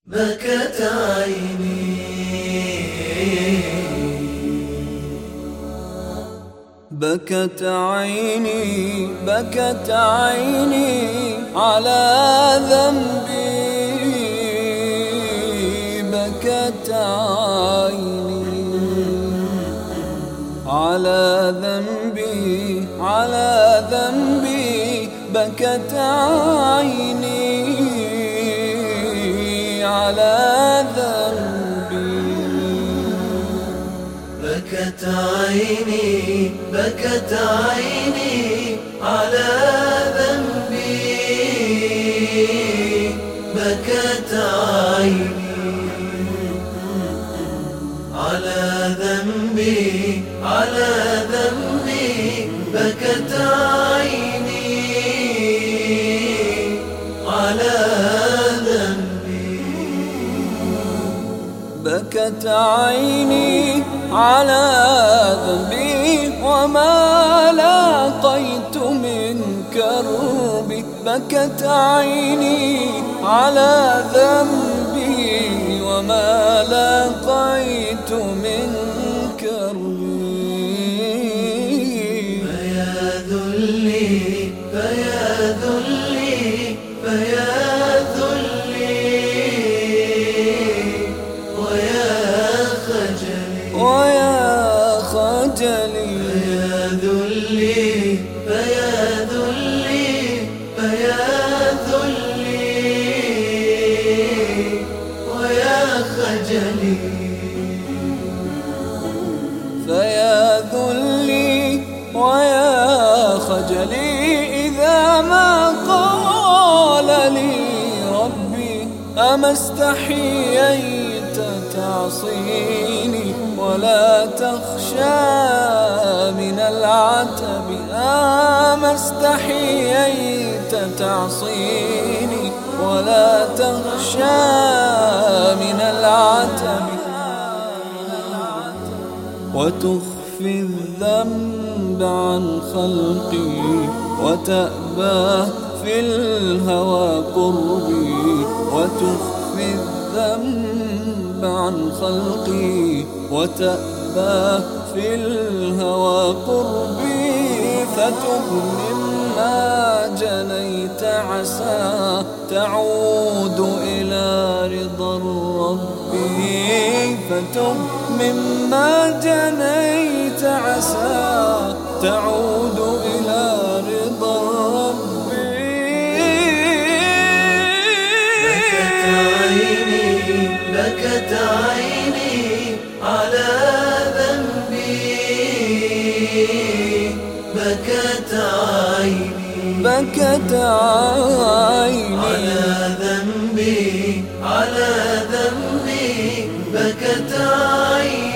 بكت عيني بكت عيني بكت عيني على ذنبي، بكت عيني على ذنبي، على ذنبي بكت عيني على ذنبي، بكت عيني بكت عيني على ذنبي، بكت عيني على ذنبي، على ذنبي بكت عيني على ذنبي، بكت عيني على ذنبي وما لاقيت من كربي، بكت عيني على ذنبي وما لاقيت من كربي، فيا ذلي فيا ذلي فيا ويا خجلي، فيا ذلي فيا ذلي فيا ذلي ويا خجلي، فيا ذلي ويا خجلي إذا ما قال لي ربي أما استحييت تعصيني ولا تخشى من العتب، أما استحييت تعصيني ولا تخشى من العتب، وتخفي الذنب عن خلقي وتأبى في الهوى قربي، وتخفي الذنب عن خلقي وتأبى في الهوى قربي، فتب مما جنيت عسى تعود إلى رضا ربي، فتب مما جنيت عسى تعود إلى رضا ربي، بكت عيني بكت عيني على ذنبي، بكت عيني بكت عيني على ذنبي، على ذنبي بكت عيني